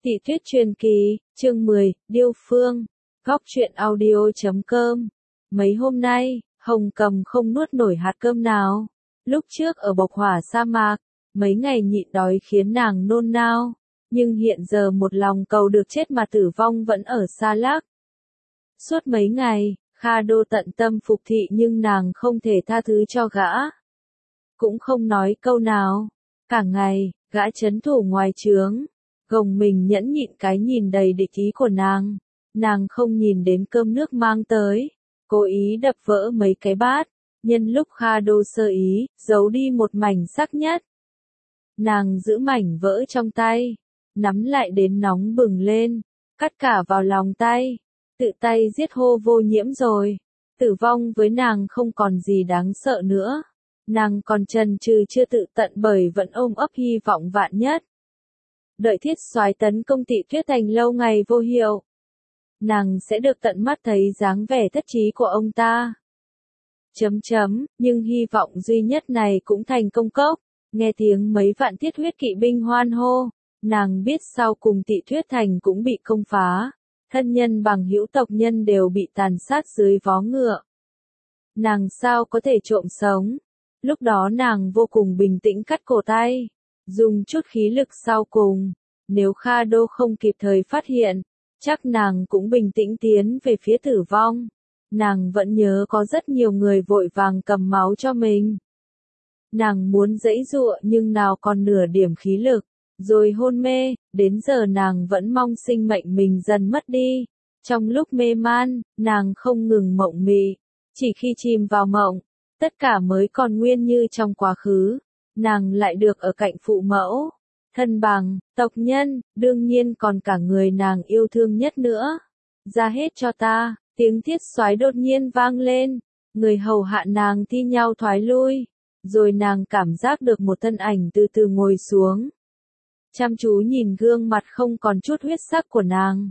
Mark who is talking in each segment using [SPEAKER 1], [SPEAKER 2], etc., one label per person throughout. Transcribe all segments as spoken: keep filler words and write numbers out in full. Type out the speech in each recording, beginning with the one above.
[SPEAKER 1] Tị Tuyết truyền kỳ, chương mười, Điêu Phương, góc truyện audio chấm com. Mấy hôm nay, Hồng Cầm không nuốt nổi hạt cơm nào. Lúc trước ở bộc hỏa sa mạc, mấy ngày nhịn đói khiến nàng nôn nao, nhưng hiện giờ một lòng cầu được chết mà tử vong vẫn ở xa lắc. Suốt mấy ngày, Kha Đô tận tâm phục thị nhưng nàng không thể tha thứ cho gã. Cũng không nói câu nào. Cả ngày, gã trấn thủ ngoài trướng, gồng mình nhẫn nhịn cái nhìn đầy địch ý của nàng. Nàng không nhìn đến cơm nước mang tới, cố ý đập vỡ mấy cái bát, nhân lúc Kha Đô sơ ý, giấu đi một mảnh sắc nhất. Nàng giữ mảnh vỡ trong tay, nắm lại đến nóng bừng lên, cắt cả vào lòng tay, tự tay giết Hô Vô Nhiễm rồi. Tử vong với nàng không còn gì đáng sợ nữa. Nàng còn chần chừ chưa tự tận bởi vẫn ôm ấp hy vọng vạn nhất. Đợi Thiết Soái tấn công Tị Tuyết Thành lâu ngày vô hiệu, nàng sẽ được tận mắt thấy dáng vẻ thất trí của ông ta. Chấm chấm, nhưng hy vọng duy nhất này cũng thành công cốc. Nghe tiếng mấy vạn thiết huyết kỵ binh hoan hô, nàng biết sau cùng Tị Tuyết Thành cũng bị công phá, thân nhân bằng hữu tộc nhân đều bị tàn sát dưới vó ngựa. Nàng sao có thể trộm sống? Lúc đó nàng vô cùng bình tĩnh cắt cổ tay, dùng chút khí lực sau cùng. Nếu Kha Đô không kịp thời phát hiện, chắc nàng cũng bình tĩnh tiến về phía tử vong. Nàng vẫn nhớ có rất nhiều người vội vàng cầm máu cho mình. Nàng muốn giãy giụa nhưng nào còn nửa điểm khí lực, rồi hôn mê. Đến giờ nàng vẫn mong sinh mệnh mình dần mất đi. Trong lúc mê man, nàng không ngừng mộng mị. Chỉ khi chìm vào mộng, tất cả mới còn nguyên như trong quá khứ. Nàng lại được ở cạnh phụ mẫu, thân bằng, tộc nhân, đương nhiên còn cả người nàng yêu thương nhất nữa. Ra hết cho ta, tiếng Thiết Soái đột nhiên vang lên, người hầu hạ nàng thi nhau thoái lui, rồi nàng cảm giác được một thân ảnh từ từ ngồi xuống. Chăm chú nhìn gương mặt không còn chút huyết sắc của nàng.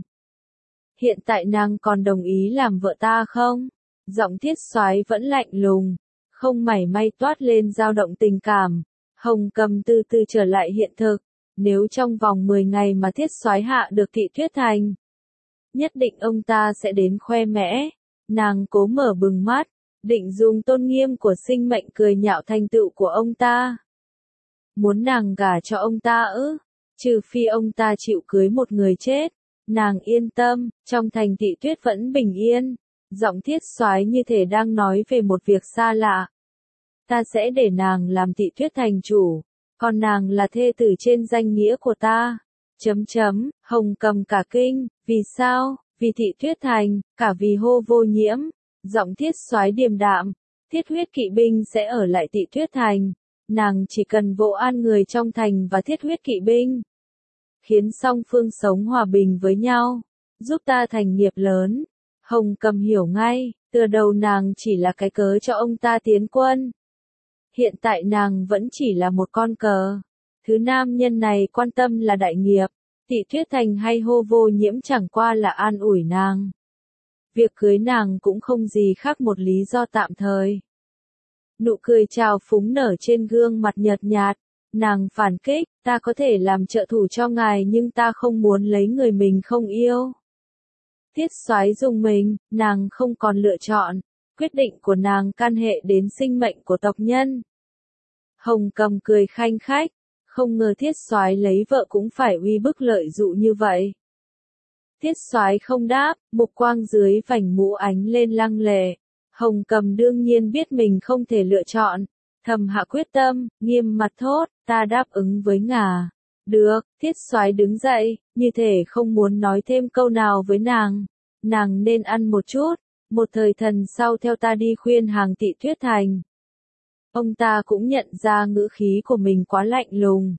[SPEAKER 1] Hiện tại nàng còn đồng ý làm vợ ta không? Giọng Thiết Soái vẫn lạnh lùng, không mảy may toát lên dao động tình cảm. Hồng Cầm từ từ trở lại hiện thực. Nếu trong vòng mười ngày mà Thiết Soái hạ được Tị Tuyết Thành, nhất định ông ta sẽ đến khoe mẽ. Nàng cố mở bừng mắt, định dùng tôn nghiêm của sinh mệnh cười nhạo thành tựu của ông ta. Muốn nàng gả cho ông ta ư? Trừ phi ông ta chịu cưới một người chết. Nàng yên tâm, trong thành Tị Tuyết vẫn bình yên. Giọng Thiết Soái như thể đang nói về một việc xa lạ. Ta sẽ để nàng làm Tị Tuyết Thành chủ, còn nàng là thê tử trên danh nghĩa của ta. Chấm chấm, Hồng Cầm cả kinh, vì sao? Vì Tị Tuyết Thành, cả vì Hô Vô Nhiễm. Giọng Thiết Soái điềm đạm, thiết huyết kỵ binh sẽ ở lại Tị Tuyết Thành. Nàng chỉ cần vỗ an người trong thành và thiết huyết kỵ binh, khiến song phương sống hòa bình với nhau, giúp ta thành nghiệp lớn. Hồng Cầm hiểu ngay, từ đầu nàng chỉ là cái cớ cho ông ta tiến quân. Hiện tại nàng vẫn chỉ là một con cờ. Thứ nam nhân này quan tâm là đại nghiệp. Tị Tuyết Thành hay Hô Vô Nhiễm chẳng qua là an ủi nàng. Việc cưới nàng cũng không gì khác một lý do tạm thời. Nụ cười trào phúng nở trên gương mặt nhợt nhạt. Nàng phản kích, ta có thể làm trợ thủ cho ngài nhưng ta không muốn lấy người mình không yêu. Thiết Soái dùng mình, nàng không còn lựa chọn. Quyết định của nàng can hệ đến sinh mệnh của tộc nhân. Hồng Cầm cười khanh khách, không ngờ Thiết Soái lấy vợ cũng phải uy bức lợi dụ như vậy. Thiết Soái không đáp, mục quang dưới vành mũ ánh lên lăng lệ. Hồng Cầm đương nhiên biết mình không thể lựa chọn, thầm hạ quyết tâm, nghiêm mặt thốt, ta đáp ứng với ngà. Được, Thiết Soái đứng dậy, như thể không muốn nói thêm câu nào với nàng. Nàng nên ăn một chút. Một thời thần sau theo ta đi khuyên hàng Tị Tuyết Thành. Ông ta cũng nhận ra ngữ khí của mình quá lạnh lùng.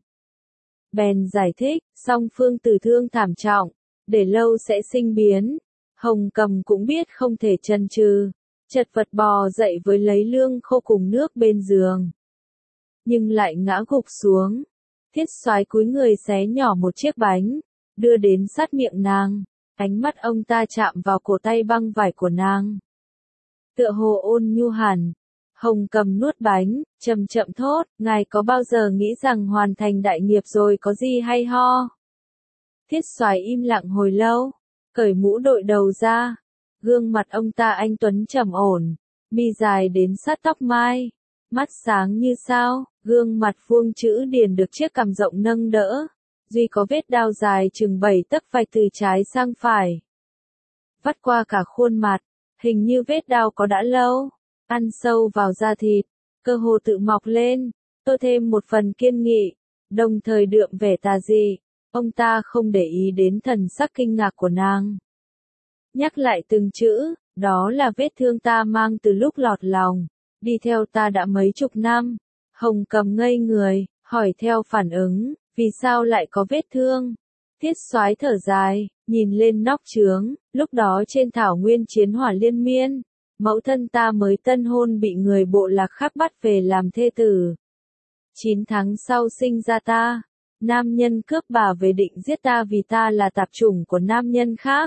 [SPEAKER 1] Bèn giải thích, song phương tử thương thảm trọng, để lâu sẽ sinh biến. Hồng Cầm cũng biết không thể chần chừ, chật vật bò dậy với lấy lương khô cùng nước bên giường. Nhưng lại ngã gục xuống. Thiết Soái cúi người xé nhỏ một chiếc bánh, đưa đến sát miệng nàng. Ánh mắt ông ta chạm vào cổ tay băng vải của nàng. Tựa hồ ôn nhu hẳn. Hồng Cầm nuốt bánh, chậm chậm thốt, ngài có bao giờ nghĩ rằng hoàn thành đại nghiệp rồi có gì hay ho? Thiết Soái im lặng hồi lâu, cởi mũ đội đầu ra. Gương mặt ông ta anh tuấn trầm ổn, mi dài đến sát tóc mai, mắt sáng như sao, gương mặt vuông chữ điển được chiếc cằm rộng nâng đỡ, duy có vết đao dài chừng bảy tấc vạch từ trái sang phải, vắt qua cả khuôn mặt, hình như vết đao có đã lâu, ăn sâu vào da thịt, cơ hồ tự mọc lên, tô thêm một phần kiên nghị, đồng thời đượm vẻ tà dị. Ông ta không để ý đến thần sắc kinh ngạc của nàng. Nhắc lại từng chữ, đó là vết thương ta mang từ lúc lọt lòng, đi theo ta đã mấy chục năm. Hồng Cầm ngây người, hỏi theo phản ứng, vì sao lại có vết thương? Thiết Soái thở dài, nhìn lên nóc trướng, lúc đó trên thảo nguyên chiến hỏa liên miên, mẫu thân ta mới tân hôn bị người bộ lạc khác bắt về làm thê tử. Chín tháng sau sinh ra ta. Nam nhân cướp bà về định giết ta vì ta là tạp chủng của nam nhân khác.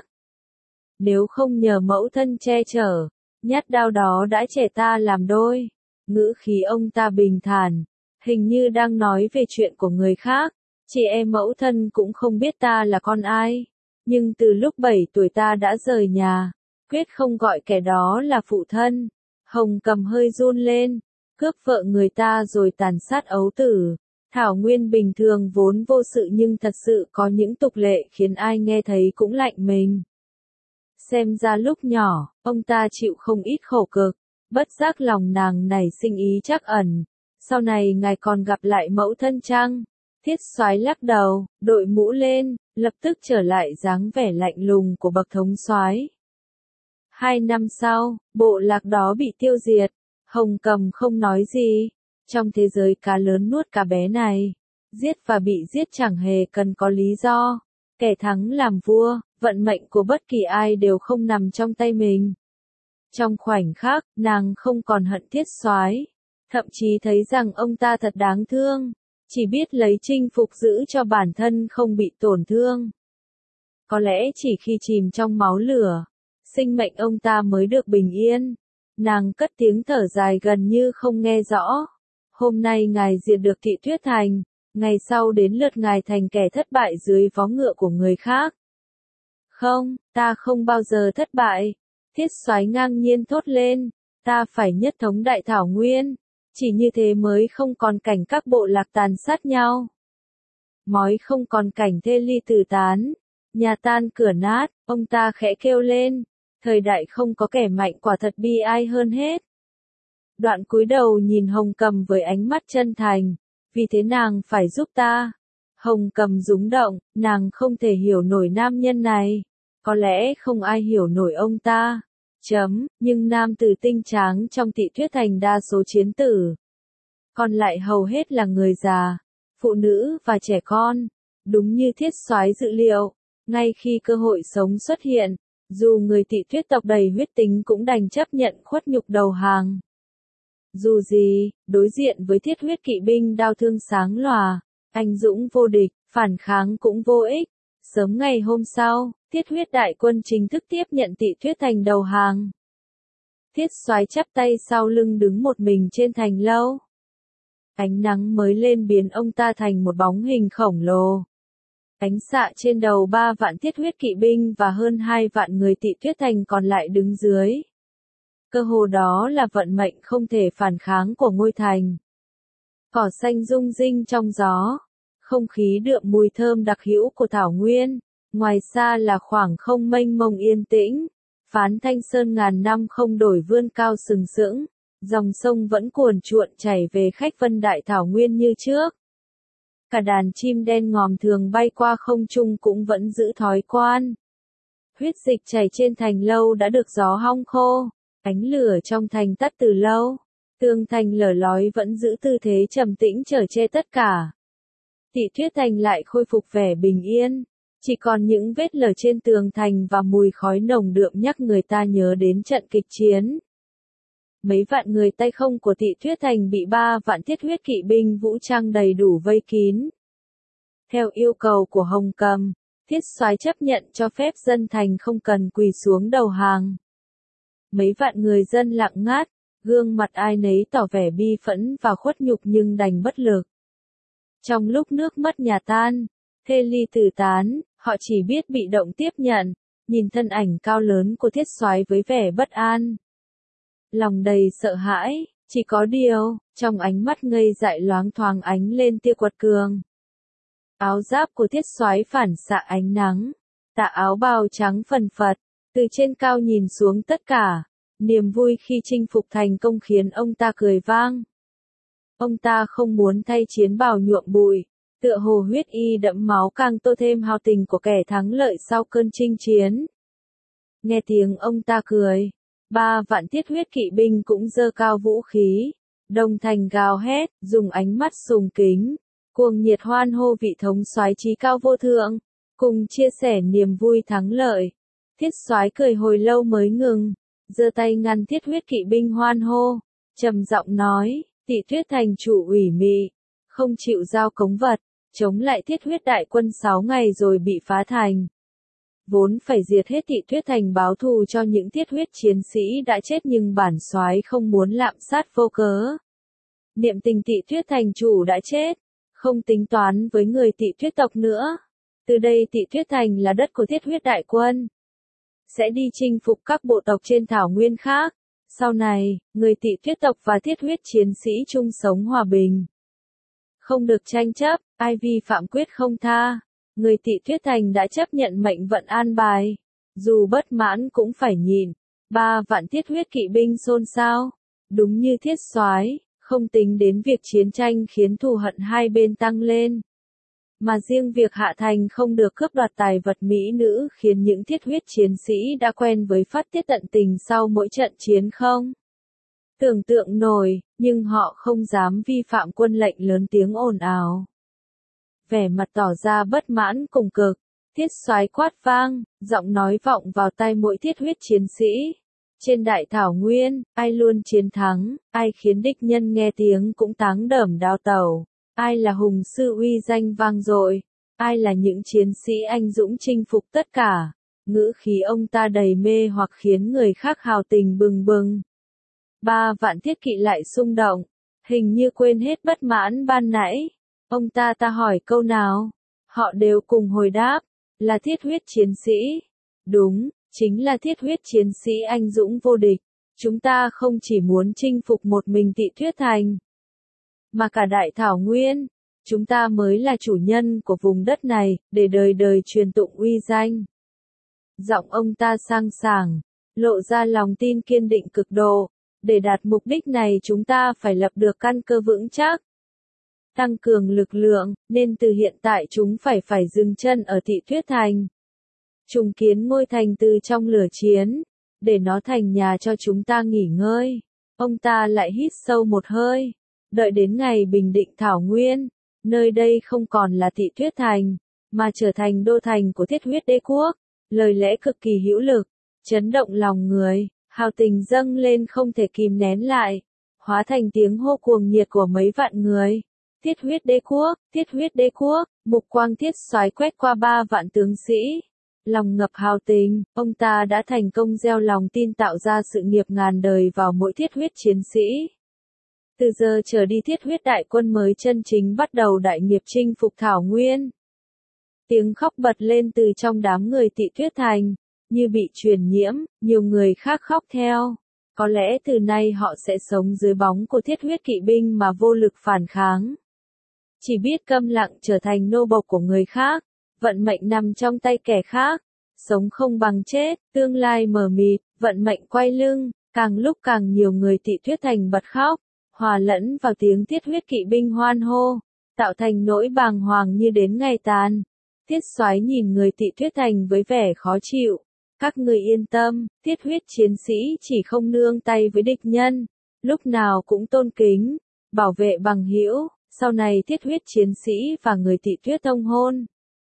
[SPEAKER 1] Nếu không nhờ mẫu thân che chở, nhát đao đó đã chẻ ta làm đôi. Ngữ khí ông ta bình thản, hình như đang nói về chuyện của người khác. Chị em mẫu thân cũng không biết ta là con ai. Nhưng từ lúc bảy tuổi ta đã rời nhà, quyết không gọi kẻ đó là phụ thân. Hồng Cầm hơi run lên, cướp vợ người ta rồi tàn sát ấu tử. Thảo nguyên bình thường vốn vô sự nhưng thật sự có những tục lệ khiến ai nghe thấy cũng lạnh mình. Xem ra lúc nhỏ, ông ta chịu không ít khổ cực, bất giác lòng nàng nảy sinh ý trắc ẩn. Sau này ngài còn gặp lại mẫu thân chăng? Thiết Soái lắc đầu, đội mũ lên, lập tức trở lại dáng vẻ lạnh lùng của bậc thống soái. Hai năm sau, bộ lạc đó bị tiêu diệt, Hồng Cầm không nói gì. Trong thế giới cá lớn nuốt cá bé này, giết và bị giết chẳng hề cần có lý do. Kẻ thắng làm vua, vận mệnh của bất kỳ ai đều không nằm trong tay mình. Trong khoảnh khắc, nàng không còn hận Thiết Soái, thậm chí thấy rằng ông ta thật đáng thương, chỉ biết lấy chinh phục giữ cho bản thân không bị tổn thương. Có lẽ chỉ khi chìm trong máu lửa, sinh mệnh ông ta mới được bình yên. Nàng cất tiếng thở dài gần như không nghe rõ. Hôm nay ngài diệt được Thị Tuyết Thành, ngày sau đến lượt ngài thành kẻ thất bại dưới vó ngựa của người khác. Không, ta không bao giờ thất bại. Thiết Soái ngang nhiên thốt lên, ta phải nhất thống đại thảo nguyên, chỉ như thế mới không còn cảnh các bộ lạc tàn sát nhau. Mói không còn cảnh thê ly tử tán, nhà tan cửa nát, ông ta khẽ kêu lên, thời đại không có kẻ mạnh quả thật bi ai hơn hết. Đoạn cúi đầu nhìn Hồng Cầm với ánh mắt chân thành, vì thế nàng phải giúp ta. Hồng Cầm rúng động, nàng không thể hiểu nổi nam nhân này, có lẽ không ai hiểu nổi ông ta. Chấm, nhưng nam tử tinh tráng trong Thị Tuyết Thành đa số chiến tử. Còn lại hầu hết là người già, phụ nữ và trẻ con. Đúng như Thiết Soái dự liệu, ngay khi cơ hội sống xuất hiện, dù người Thị Tuyết tộc đầy huyết tính cũng đành chấp nhận khuất nhục đầu hàng. Dù gì, đối diện với thiết huyết kỵ binh đao thương sáng lòa, anh dũng vô địch, phản kháng cũng vô ích. Sớm ngày hôm sau, thiết huyết đại quân chính thức tiếp nhận Thị Tuyết Thành đầu hàng. Thiết Soái chắp tay sau lưng đứng một mình trên thành lâu. Ánh nắng mới lên biến ông ta thành một bóng hình khổng lồ. Ánh xạ trên đầu ba vạn thiết huyết kỵ binh và hơn hai vạn người Thị Tuyết Thành còn lại đứng dưới. Cơ hồ đó là vận mệnh không thể phản kháng của ngôi thành. Cỏ xanh rung rinh trong gió, không khí đượm mùi thơm đặc hữu của thảo nguyên, ngoài xa là khoảng không mênh mông yên tĩnh, phán thanh sơn ngàn năm không đổi vươn cao sừng sững, dòng sông vẫn cuồn cuộn chảy về khách vân đại thảo nguyên như trước. Cả đàn chim đen ngòm thường bay qua không trung cũng vẫn giữ thói quen. Huyết dịch chảy trên thành lâu đã được gió hong khô. Ánh lửa trong thành tắt từ lâu, tường thành lở lói vẫn giữ tư thế trầm tĩnh chở che tất cả. Thị Tuyết Thành lại khôi phục vẻ bình yên, chỉ còn những vết lở trên tường thành và mùi khói nồng đượm nhắc người ta nhớ đến trận kịch chiến. Mấy vạn người tay không của Thị Tuyết Thành bị ba vạn thiết huyết kỵ binh vũ trang đầy đủ vây kín. Theo yêu cầu của Hồng Cầm, Thiết Soái chấp nhận cho phép dân thành không cần quỳ xuống đầu hàng. Mấy vạn người dân lặng ngắt, gương mặt ai nấy tỏ vẻ bi phẫn và khuất nhục nhưng đành bất lực. Trong lúc nước mất nhà tan, thê ly tử tán, Họ chỉ biết bị động tiếp nhận, nhìn thân ảnh cao lớn của thiết soái với vẻ bất an. Lòng đầy sợ hãi, chỉ có điều, trong ánh mắt ngây dại loáng thoáng ánh lên tia quật cường. Áo giáp của thiết soái phản xạ ánh nắng, tà áo bào trắng phần phật, từ trên cao nhìn xuống tất cả, niềm vui khi chinh phục thành công khiến ông ta cười vang. Ông ta không muốn thay chiến bào nhuộm bụi, tựa hồ huyết y đẫm máu càng tô thêm hào tình của kẻ thắng lợi sau cơn chinh chiến. Nghe tiếng ông ta cười, ba vạn thiết huyết kỵ binh cũng giơ cao vũ khí, đồng thành gào hét, dùng ánh mắt sùng kính, cuồng nhiệt hoan hô vị thống soái chí cao vô thượng, cùng chia sẻ niềm vui thắng lợi. Thiết soái cười hồi lâu mới ngừng, giơ tay ngăn thiết huyết kỵ binh hoan hô, trầm giọng nói, Tị Tuyết thành chủ ủy mị, không chịu giao cống vật, chống lại thiết huyết đại quân sáu ngày rồi bị phá thành. Vốn phải diệt hết Tị Tuyết thành báo thù cho những thiết huyết chiến sĩ đã chết nhưng bản soái không muốn lạm sát vô cớ. Niệm tình Tị Tuyết thành chủ đã chết, không tính toán với người Tị Tuyết tộc nữa. Từ đây Tị Tuyết thành là đất của thiết huyết đại quân. Sẽ đi chinh phục các bộ tộc trên thảo nguyên khác. Sau này, người Tị Tuyết tộc và thiết huyết chiến sĩ chung sống hòa bình. Không được tranh chấp, ai vi phạm quyết không tha. Người Tị Tuyết thành đã chấp nhận mệnh vận an bài. Dù bất mãn cũng phải nhịn. Ba vạn thiết huyết kỵ binh xôn xao. Đúng như thiết soái, không tính đến việc chiến tranh khiến thù hận hai bên tăng lên. Mà riêng việc hạ thành không được cướp đoạt tài vật mỹ nữ khiến những thiết huyết chiến sĩ đã quen với phát tiết tận tình sau mỗi trận chiến không tưởng tượng nổi, nhưng họ không dám vi phạm quân lệnh lớn tiếng ồn ào. Vẻ mặt tỏ ra bất mãn cùng cực, thiết soái quát vang, giọng nói vọng vào tai mỗi thiết huyết chiến sĩ. Trên đại thảo nguyên, ai luôn chiến thắng, ai khiến địch nhân nghe tiếng cũng táng đởm đao tẩu. Ai là hùng sư uy danh vang dội, ai là những chiến sĩ anh dũng chinh phục tất cả. Ngữ khí ông ta đầy mê hoặc khiến người khác hào tình bừng bừng. Ba vạn thiết kỵ lại xung động, hình như quên hết bất mãn ban nãy. Ông ta ta hỏi câu nào, họ đều cùng hồi đáp, là thiết huyết chiến sĩ. Đúng, chính là thiết huyết chiến sĩ anh dũng vô địch. Chúng ta không chỉ muốn chinh phục một mình Tị Tuyết thành, mà cả đại thảo nguyên, chúng ta mới là chủ nhân của vùng đất này, để đời đời truyền tụng uy danh. Giọng ông ta sang sảng, lộ ra lòng tin kiên định cực độ, để đạt mục đích này chúng ta phải lập được căn cơ vững chắc. Tăng cường lực lượng, nên từ hiện tại chúng phải phải dừng chân ở Tị Tuyết thành. Trùng kiến ngôi thành từ trong lửa chiến, để nó thành nhà cho chúng ta nghỉ ngơi. Ông ta lại hít sâu một hơi. Đợi đến ngày bình định thảo nguyên, nơi đây không còn là Tị Tuyết thành, mà trở thành đô thành của thiết huyết đế quốc. Lời lẽ cực kỳ hữu lực, chấn động lòng người, hào tình dâng lên không thể kìm nén lại, hóa thành tiếng hô cuồng nhiệt của mấy vạn người. Thiết huyết đế quốc, thiết huyết đế quốc, mục quang thiết soái quét qua ba vạn tướng sĩ. Lòng ngập hào tình, ông ta đã thành công gieo lòng tin tạo ra sự nghiệp ngàn đời vào mỗi thiết huyết chiến sĩ. Từ giờ trở đi thiết huyết đại quân mới chân chính bắt đầu đại nghiệp chinh phục thảo nguyên. Tiếng khóc bật lên từ trong đám người Tị Tuyết thành, như bị truyền nhiễm, nhiều người khác khóc theo. Có lẽ từ nay họ sẽ sống dưới bóng của thiết huyết kỵ binh mà vô lực phản kháng. Chỉ biết câm lặng trở thành nô bộc của người khác, vận mệnh nằm trong tay kẻ khác, sống không bằng chết, tương lai mờ mịt, vận mệnh quay lưng, càng lúc càng nhiều người Tị Tuyết thành bật khóc. Hòa lẫn vào tiếng thiết huyết kỵ binh hoan hô, tạo thành nỗi bàng hoàng như đến ngày tàn. Thiết soái nhìn người Tị Tuyết thành với vẻ khó chịu. Các người yên tâm, thiết huyết chiến sĩ chỉ không nương tay với địch nhân, lúc nào cũng tôn kính, bảo vệ bằng hữu. Sau này thiết huyết chiến sĩ và người Tị Tuyết thông hôn,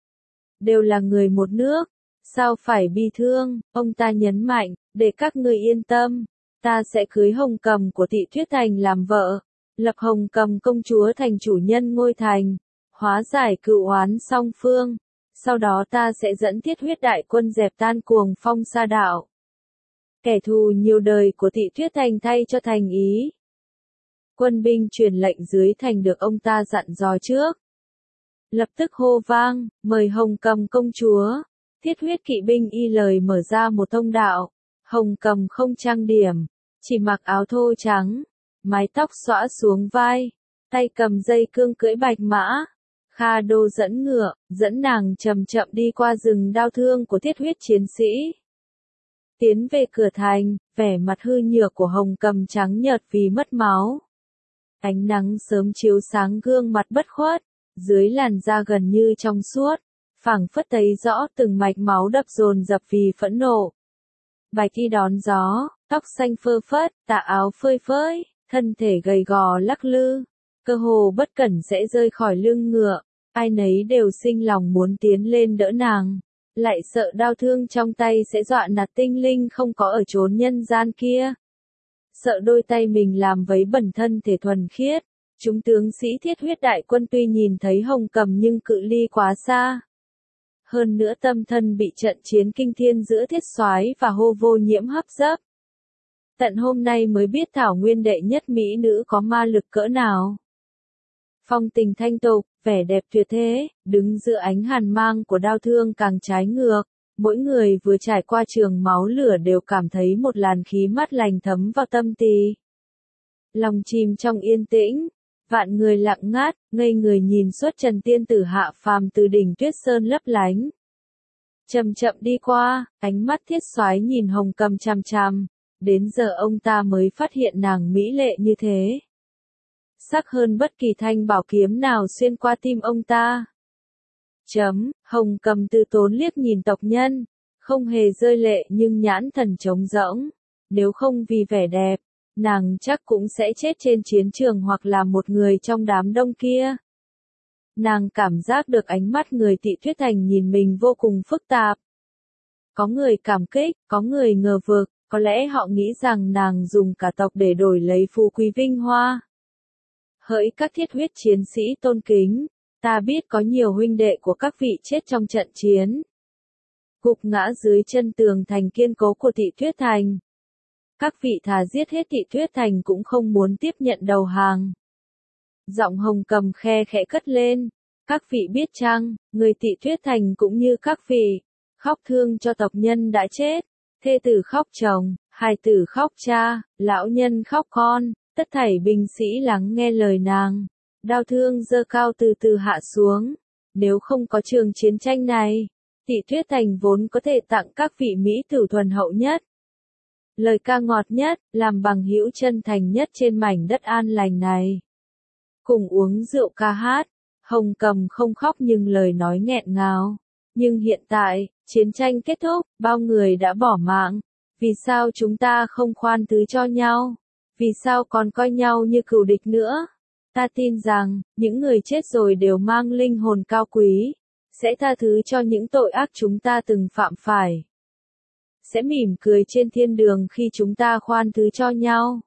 [SPEAKER 1] đều là người một nước, sao phải bi thương. Ông ta nhấn mạnh, để các người yên tâm. Ta sẽ cưới Hồng Cầm của Tị Tuyết thành làm vợ, lập Hồng Cầm công chúa thành chủ nhân ngôi thành, hóa giải cựu oán song phương. Sau đó ta sẽ dẫn thiết huyết đại quân dẹp tan cuồng phong sa đạo. Kẻ thù nhiều đời của Tị Tuyết thành thay cho thành ý. Quân binh truyền lệnh dưới thành được ông ta dặn dò trước. lập tức hô vang, mời Hồng Cầm công chúa. Thiết huyết kỵ binh y lời mở ra một thông đạo. Hồng Cầm không trang điểm, chỉ mặc áo thô trắng, mái tóc xõa xuống vai, tay cầm dây cương cưỡi bạch mã. Kha Đô dẫn ngựa, dẫn nàng chậm chậm đi qua rừng đao thương của thiết huyết chiến sĩ. Tiến về cửa thành, vẻ mặt hư nhược của Hồng Cầm trắng nhợt vì mất máu. Ánh nắng sớm chiếu sáng gương mặt bất khuất, dưới làn da gần như trong suốt, phảng phất thấy rõ từng mạch máu đập dồn dập vì phẫn nộ. Bạch y đón gió, tóc xanh phơ phất, tà áo phơi phới, thân thể gầy gò lắc lư, cơ hồ bất cẩn sẽ rơi khỏi lưng ngựa, ai nấy đều sinh lòng muốn tiến lên đỡ nàng, lại sợ đao thương trong tay sẽ dọa nạt tinh linh không có ở chốn nhân gian kia. Sợ đôi tay mình làm vấy bẩn thân thể thuần khiết, chúng tướng sĩ thiết huyết đại quân tuy nhìn thấy Hồng Cầm nhưng cự ly quá xa. Hơn nữa tâm thân bị trận chiến kinh thiên giữa thiết soái và Hô Vô Nhiễm hấp dấp. Tận hôm nay mới biết Thảo Nguyên đệ nhất mỹ nữ có ma lực cỡ nào. Phong tình thanh tục, vẻ đẹp tuyệt thế, đứng giữa ánh hàn mang của đao thương càng trái ngược. Mỗi người vừa trải qua trường máu lửa đều cảm thấy một làn khí mát lành thấm vào tâm tỳ. Lòng chìm trong yên tĩnh, vạn người lặng ngắt, ngây người nhìn xuất trần tiên tử hạ phàm từ đỉnh Tuyết Sơn lấp lánh. Chậm chậm đi qua, ánh mắt thiết soái nhìn Hồng Cầm chằm chằm, đến giờ ông ta mới phát hiện nàng mỹ lệ như thế. Sắc hơn bất kỳ thanh bảo kiếm nào xuyên qua tim ông ta. Chấm, Hồng Cầm từ tốn liếc nhìn tộc nhân, không hề rơi lệ nhưng nhãn thần trống rỗng. Nếu không vì vẻ đẹp, nàng chắc cũng sẽ chết trên chiến trường hoặc là một người trong đám đông kia. Nàng cảm giác được ánh mắt người Tị Tuyết Thành nhìn mình vô cùng phức tạp. Có người cảm kích, có người ngờ vực, có lẽ họ nghĩ rằng nàng dùng cả tộc để đổi lấy phú quý vinh hoa. Hỡi các thiết huyết chiến sĩ tôn kính, ta biết có nhiều huynh đệ của các vị chết trong trận chiến. Gục ngã dưới chân tường thành kiên cố của Tị Tuyết Thành. Các vị thà giết hết Tị Tuyết Thành cũng không muốn tiếp nhận đầu hàng. Giọng Hồng Cầm khe khẽ cất lên. Các vị biết chăng, người Tị Tuyết Thành cũng như các vị, khóc thương cho tộc nhân đã chết, thê tử khóc chồng, hài tử khóc cha, lão nhân khóc con, tất thảy binh sĩ lắng nghe lời nàng. Đao thương giơ cao từ từ hạ xuống. Nếu không có trường chiến tranh này, Tị Tuyết Thành vốn có thể tặng các vị mỹ tử thuần hậu nhất, lời ca ngọt nhất, làm bằng hữu chân thành nhất trên mảnh đất an lành này. Cùng uống rượu ca hát, Hồng Cầm không khóc nhưng lời nói nghẹn ngào. Nhưng hiện tại, chiến tranh kết thúc, bao người đã bỏ mạng. Vì sao chúng ta không khoan thứ cho nhau? Vì sao còn coi nhau như cừu địch nữa? Ta tin rằng, những người chết rồi đều mang linh hồn cao quý, sẽ tha thứ cho những tội ác chúng ta từng phạm phải. Sẽ mỉm cười trên thiên đường khi chúng ta khoan thứ cho nhau.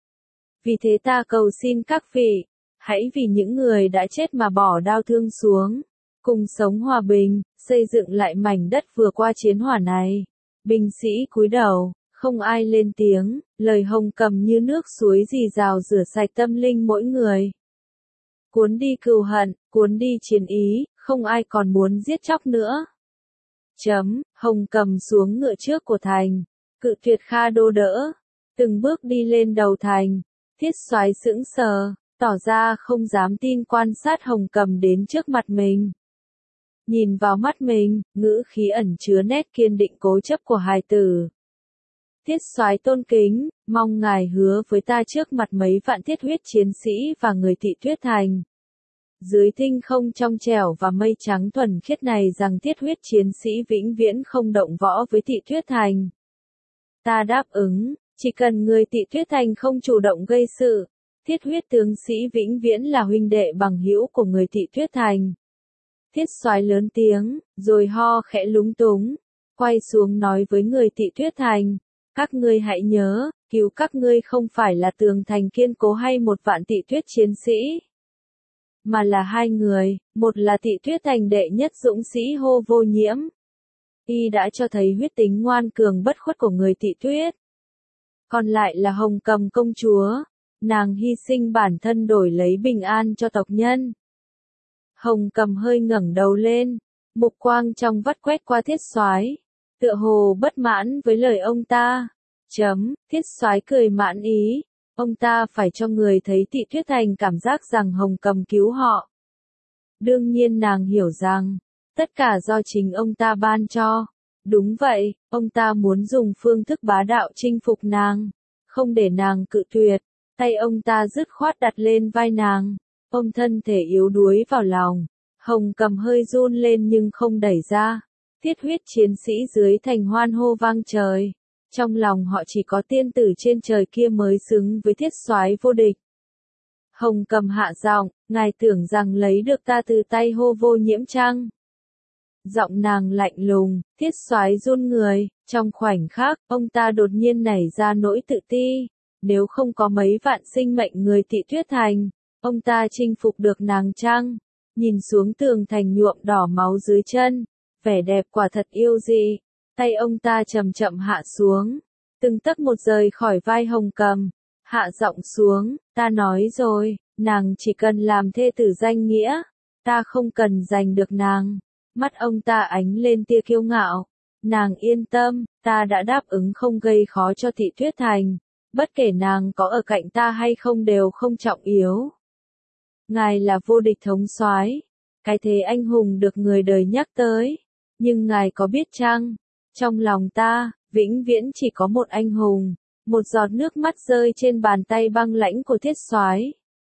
[SPEAKER 1] Vì thế ta cầu xin các vị, hãy vì những người đã chết mà bỏ đao thương xuống, cùng sống hòa bình, xây dựng lại mảnh đất vừa qua chiến hỏa này. Binh sĩ cúi đầu, không ai lên tiếng, lời Hồng Cầm như nước suối rì rào rửa sạch tâm linh mỗi người. Cuốn đi cừu hận, cuốn đi chiến ý, không ai còn muốn giết chóc nữa. Chấm, Hồng Cầm xuống ngựa trước của thành, cự tuyệt Kha Đô đỡ, từng bước đi lên đầu thành. Thiết soái sững sờ, tỏ ra không dám tin quan sát Hồng Cầm đến trước mặt mình. Nhìn vào mắt mình, ngữ khí ẩn chứa nét kiên định cố chấp của hài tử. Thiết soái tôn kính, mong ngài hứa với ta trước mặt mấy vạn thiết huyết chiến sĩ và người Tị Tuyết Thành. Dưới tinh không trong trẻo và mây trắng thuần khiết này rằng thiết huyết chiến sĩ vĩnh viễn không động võ với Tị Tuyết Thành. Ta đáp ứng, chỉ cần người Tị Tuyết Thành không chủ động gây sự, thiết huyết tướng sĩ vĩnh viễn là huynh đệ bằng hữu của người Tị Tuyết Thành. Thiết soái lớn tiếng, rồi ho khẽ lúng túng, quay xuống nói với người Tị Tuyết Thành, các ngươi hãy nhớ, cứu các ngươi không phải là tường thành kiên cố hay một vạn Tị Tuyết chiến sĩ, mà là hai người, một là Tị Tuyết Thành đệ nhất dũng sĩ Hô Vô Nhiễm. Y đã cho thấy huyết tính ngoan cường bất khuất của người Tị Tuyết. Còn lại là Hồng Cầm công chúa, nàng hy sinh bản thân đổi lấy bình an cho tộc nhân. Hồng Cầm hơi ngẩng đầu lên, mục quang trong vắt quét qua Thiết Soái, tựa hồ bất mãn với lời ông ta. Chấm, Thiết Soái cười mãn ý, ông ta phải cho người thấy Tị Tuyết Thành cảm giác rằng Hồng Cầm cứu họ. Đương nhiên nàng hiểu rằng, tất cả do chính ông ta ban cho. Đúng vậy, ông ta muốn dùng phương thức bá đạo chinh phục nàng, không để nàng cự tuyệt. Tay ông ta dứt khoát đặt lên vai nàng, ôm thân thể yếu đuối vào lòng. Hồng Cầm hơi run lên nhưng không đẩy ra. Thiết huyết chiến sĩ dưới thành hoan hô vang trời. Trong lòng họ chỉ có tiên tử trên trời kia mới xứng với Thiết Soái vô địch. Hồng Cầm hạ giọng, ngài tưởng rằng lấy được ta từ tay Hô Vô Nhiễm chăng? Giọng nàng lạnh lùng, Thiết Soái run người, trong khoảnh khắc, ông ta đột nhiên nảy ra nỗi tự ti. Nếu không có mấy vạn sinh mệnh người Tị Tuyết Thành, ông ta chinh phục được nàng chăng? Nhìn xuống tường thành nhuộm đỏ máu dưới chân, vẻ đẹp quả thật yêu dị. Tay ông ta chậm chậm hạ xuống, từng tấc một rời khỏi vai Hồng Cầm, hạ giọng xuống, ta nói rồi, nàng chỉ cần làm thê tử danh nghĩa, ta không cần giành được nàng. Mắt ông ta ánh lên tia kiêu ngạo, nàng yên tâm, ta đã đáp ứng không gây khó cho Tị Tuyết Thành, bất kể nàng có ở cạnh ta hay không đều không trọng yếu. Ngài là vô địch thống soái, cái thế anh hùng được người đời nhắc tới, nhưng ngài có biết chăng, trong lòng ta, vĩnh viễn chỉ có một anh hùng. Một giọt nước mắt rơi trên bàn tay băng lãnh của Thiết Soái.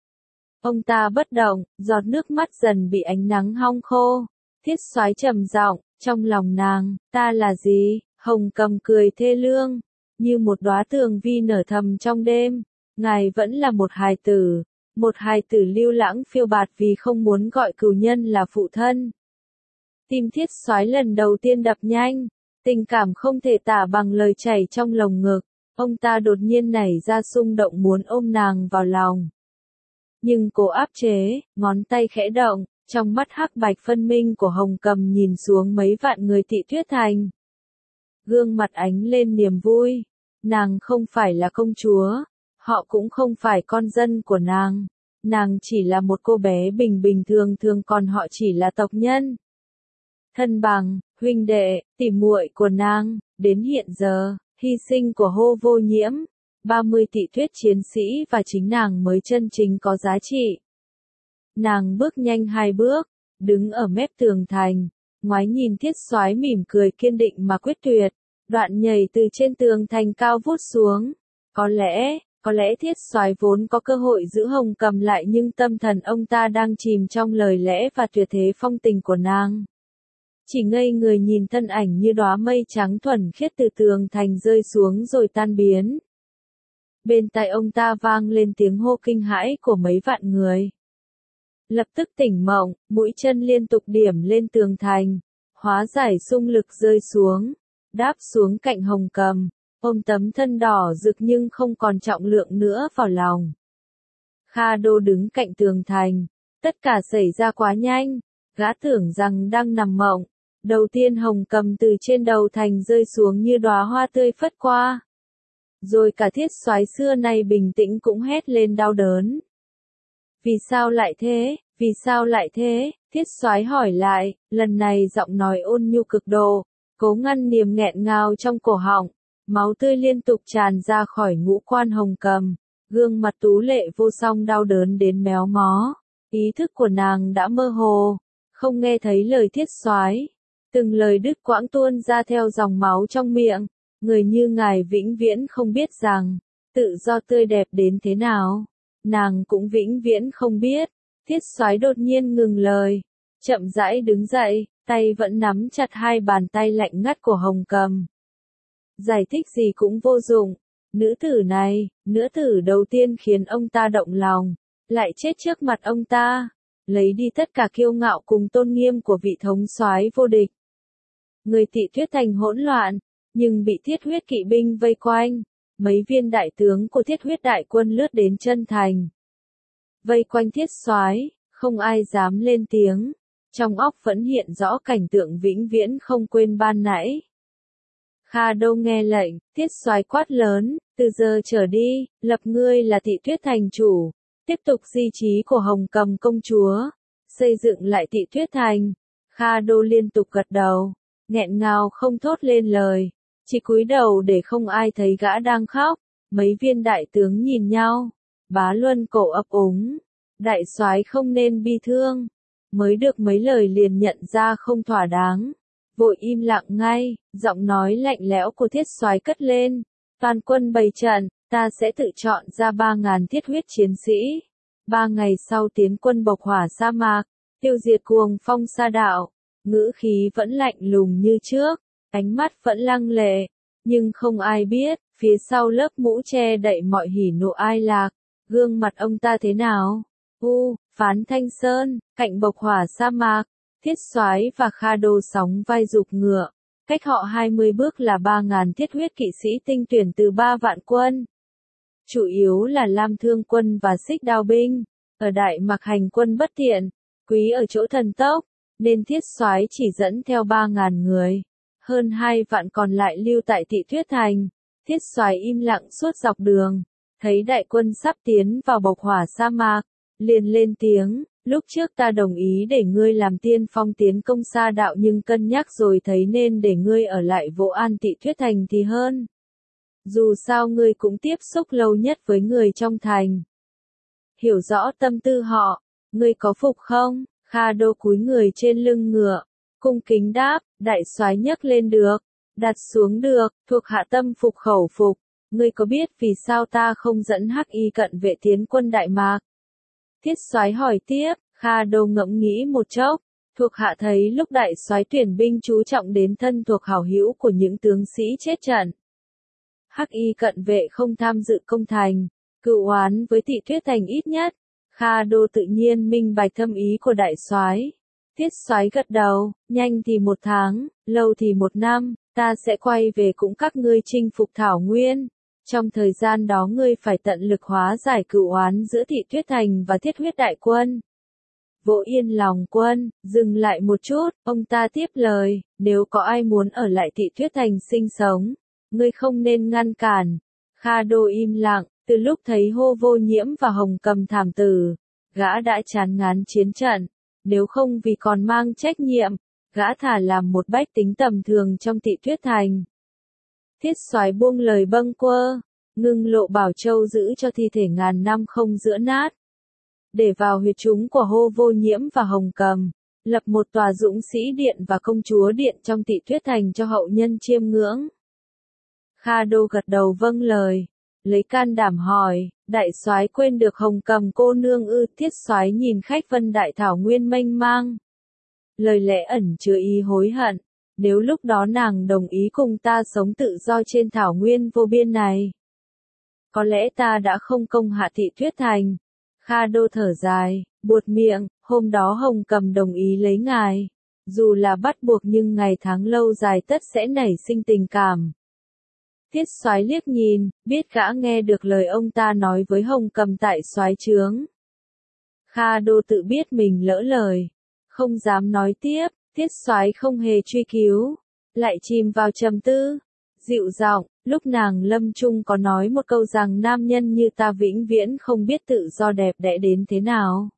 [SPEAKER 1] Ông ta bất động, giọt nước mắt dần bị ánh nắng hong khô. Thiết Soái trầm giọng, trong lòng nàng, ta là gì? Hồng Cầm cười thê lương, như một đóa tường vi nở thầm trong đêm. Ngài vẫn là một hài tử, một hài tử lưu lãng phiêu bạt vì không muốn gọi cừu nhân là phụ thân. Tim Thiết Soái lần đầu tiên đập nhanh, tình cảm không thể tả bằng lời chảy trong lồng ngực. Ông ta đột nhiên nảy ra xung động muốn ôm nàng vào lòng. Nhưng cố áp chế, ngón tay khẽ động, trong mắt hắc bạch phân minh của Hồng Cầm nhìn xuống mấy vạn người Tị Tuyết Thành. Gương mặt ánh lên niềm vui. Nàng không phải là công chúa, họ cũng không phải con dân của nàng. Nàng chỉ là một cô bé bình bình thường thường, còn họ chỉ là tộc nhân. Thân bằng, huynh đệ, tỉ muội của nàng, đến hiện giờ, hy sinh của Hô Vô Nhiễm, ba mươi Tị Tuyết chiến sĩ và chính nàng mới chân chính có giá trị. Nàng bước nhanh hai bước, đứng ở mép tường thành, ngoái nhìn Thiết Soái mỉm cười kiên định mà quyết tuyệt, đoạn nhảy từ trên tường thành cao vút xuống. Có lẽ, có lẽ Thiết Soái vốn có cơ hội giữ Hồng Cầm lại, nhưng tâm thần ông ta đang chìm trong lời lẽ và tuyệt thế phong tình của nàng. Chỉ ngây người nhìn thân ảnh như đóa mây trắng thuần khiết từ tường thành rơi xuống rồi tan biến. Bên tai ông ta vang lên tiếng hô kinh hãi của mấy vạn người. Lập tức tỉnh mộng, mũi chân liên tục điểm lên tường thành, hóa giải xung lực rơi xuống, đáp xuống cạnh Hồng Cầm, ôm tấm thân đỏ rực nhưng không còn trọng lượng nữa vào lòng. Kha Đô đứng cạnh tường thành, tất cả xảy ra quá nhanh, gã tưởng rằng đang nằm mộng. Đầu tiên Hồng Cầm từ trên đầu thành rơi xuống như đóa hoa tươi phất qua. Rồi cả Thiết Soái xưa nay bình tĩnh cũng hét lên đau đớn. Vì sao lại thế, vì sao lại thế, Thiết Soái hỏi lại, lần này giọng nói ôn nhu cực độ, cố ngăn niềm nghẹn ngào trong cổ họng, máu tươi liên tục tràn ra khỏi ngũ quan Hồng Cầm, gương mặt tú lệ vô song đau đớn đến méo mó, ý thức của nàng đã mơ hồ, không nghe thấy lời Thiết Soái. Từng lời đứt quãng tuôn ra theo dòng máu trong miệng, người như ngài vĩnh viễn không biết rằng, tự do tươi đẹp đến thế nào, nàng cũng vĩnh viễn không biết. Thiết Soái đột nhiên ngừng lời, chậm rãi đứng dậy, tay vẫn nắm chặt hai bàn tay lạnh ngắt của Hồng Cầm. Giải thích gì cũng vô dụng, nữ tử này, nữ tử đầu tiên khiến ông ta động lòng, lại chết trước mặt ông ta, lấy đi tất cả kiêu ngạo cùng tôn nghiêm của vị thống soái vô địch. Người Tị Tuyết Thành hỗn loạn, nhưng bị thiết huyết kỵ binh vây quanh, mấy viên đại tướng của thiết huyết đại quân lướt đến chân thành. Vây quanh Thiết Soái, không ai dám lên tiếng, trong óc vẫn hiện rõ cảnh tượng vĩnh viễn không quên ban nãy. Kha Đô nghe lệnh, Thiết Soái quát lớn, từ giờ trở đi, lập ngươi là Tị Tuyết Thành chủ, tiếp tục di chí của Hồng Cầm công chúa, xây dựng lại Tị Tuyết Thành. Kha Đô liên tục gật đầu, nghẹn ngào không thốt lên lời, chỉ cúi đầu để không ai thấy gã đang khóc. Mấy viên đại tướng nhìn nhau, Bá Luân cổ ấp úng, đại soái không nên bi thương, mới được mấy lời liền nhận ra không thỏa đáng, vội im lặng ngay, giọng nói lạnh lẽo của thiết soái cất lên, toàn quân bày trận, ta sẽ tự chọn ra ba ngàn thiết huyết chiến sĩ, ba ngày sau tiến quân bộc hỏa sa mạc, tiêu diệt cuồng phong sa đạo, ngữ khí vẫn lạnh lùng như trước, ánh mắt vẫn lăng lệ, nhưng không ai biết, phía sau lớp mũ che đậy mọi hỉ nộ ai lạc, gương mặt ông ta thế nào? U, Phán Thanh Sơn, cạnh bộc hỏa sa mạc, thiết soái và Kha Đô sóng vai giục ngựa, cách họ hai mươi bước là ba ngàn thiết huyết kỵ sĩ tinh tuyển từ ba vạn quân. Chủ yếu là Lam Thương quân và Xích Đao binh, ở Đại Mạc hành quân bất thiện, quý ở chỗ thần tốc, nên thiết soái chỉ dẫn theo ba ngàn người, hơn hai vạn còn lại lưu tại Tị Tuyết Thành. Thiết soái im lặng suốt dọc đường, thấy đại quân sắp tiến vào bộc hỏa sa mạc, liền lên tiếng, lúc trước ta đồng ý để ngươi làm tiên phong tiến công sa đạo nhưng cân nhắc rồi thấy nên để ngươi ở lại Vô An Tị Tuyết Thành thì hơn. Dù sao ngươi cũng tiếp xúc lâu nhất với người trong thành. Hiểu rõ tâm tư họ, ngươi có phục không? Kha Đô cúi người trên lưng ngựa, cung kính đáp, đại soái nhấc lên được, đặt xuống được, thuộc hạ tâm phục khẩu phục, ngươi có biết vì sao ta không dẫn Hắc Y cận vệ tiến quân Đại Mạc? Thiết soái hỏi tiếp, Kha Đô ngẫm nghĩ một chốc, thuộc hạ thấy lúc đại soái tuyển binh chú trọng đến thân thuộc hảo hữu của những tướng sĩ chết trận. Hắc Y cận vệ không tham dự công thành, cựu oán với Tị Tuyết Thành ít nhất. Kha Đô tự nhiên minh bạch thâm ý của đại soái. Thiết soái gật đầu, nhanh thì một tháng, lâu thì một năm, ta sẽ quay về cũng các ngươi chinh phục Thảo Nguyên. Trong thời gian đó ngươi phải tận lực hóa giải cựu oán giữa Tị Tuyết Thành và Thiết Huyết Đại Quân. Vô Yên lòng quân, dừng lại một chút, ông ta tiếp lời, nếu có ai muốn ở lại Tị Tuyết Thành sinh sống, ngươi không nên ngăn cản. Kha Đô im lặng, từ lúc thấy Hô Vô Nhiễm và Hồng Cầm thảm tử, gã đã chán ngán chiến trận, nếu không vì còn mang trách nhiệm, gã thả làm một bách tính tầm thường trong Tị Tuyết Thành. Thiết soái buông lời bâng quơ, ngưng lộ Bảo Châu giữ cho thi thể ngàn năm không giữa nát. Để vào huyệt chúng của Hô Vô Nhiễm và Hồng Cầm, lập một tòa dũng sĩ điện và công chúa điện trong Tị Tuyết Thành cho hậu nhân chiêm ngưỡng. Kha Đô gật đầu vâng lời, lấy can đảm hỏi, đại soái quên được Hồng Cầm cô nương ư? Thiết soái nhìn khách Vân Đại Thảo Nguyên mênh mang. Lời lẽ ẩn chứa ý hối hận, nếu lúc đó nàng đồng ý cùng ta sống tự do trên Thảo Nguyên vô biên này, có lẽ ta đã không công hạ Tị Tuyết Thành. Kha Đô thở dài, buột miệng, hôm đó Hồng Cầm đồng ý lấy ngài, dù là bắt buộc nhưng ngày tháng lâu dài tất sẽ nảy sinh tình cảm. Thiết soái liếc nhìn, biết gã nghe được lời ông ta nói với Hồng Cầm tại soái trướng. Kha Đô tự biết mình lỡ lời, không dám nói tiếp, thiết soái không hề truy cứu, lại chìm vào trầm tư. Dịu giọng, lúc nàng lâm chung có nói một câu rằng nam nhân như ta vĩnh viễn không biết tự do đẹp đẽ đến thế nào.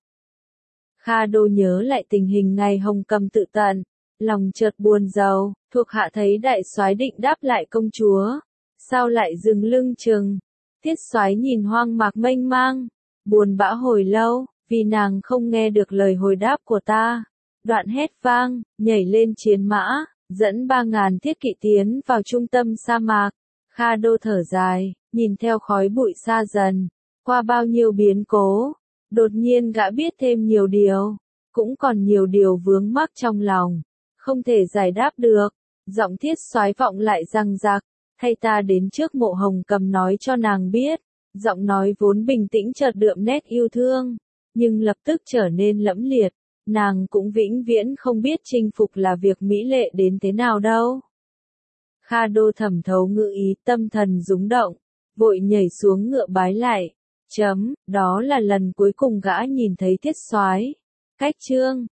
[SPEAKER 1] Kha Đô nhớ lại tình hình ngày Hồng Cầm tự tận, lòng chợt buồn rầu, thuộc hạ thấy đại soái định đáp lại công chúa, sao lại dừng lưng chừng? Thiết soái nhìn hoang mạc mênh mang, buồn bã hồi lâu, vì nàng không nghe được lời hồi đáp của ta. Đoạn hét vang, nhảy lên chiến mã, dẫn ba ngàn thiết kỵ tiến vào trung tâm sa mạc. Kha Đô thở dài, nhìn theo khói bụi xa dần, qua bao nhiêu biến cố, đột nhiên gã biết thêm nhiều điều, cũng còn nhiều điều vướng mắc trong lòng, không thể giải đáp được. Giọng thiết soái vọng lại răng rạc, thay ta đến trước mộ Hồng Cầm nói cho nàng biết. Giọng nói vốn bình tĩnh chợt đượm nét yêu thương, nhưng lập tức trở nên lẫm liệt. Nàng cũng vĩnh viễn không biết chinh phục là việc mỹ lệ đến thế nào đâu. Kha Đô thẩm thấu ngự ý, tâm thần rúng động, vội nhảy xuống ngựa bái lại. Chấm, đó là lần cuối cùng gã nhìn thấy thiết soái. Cách chương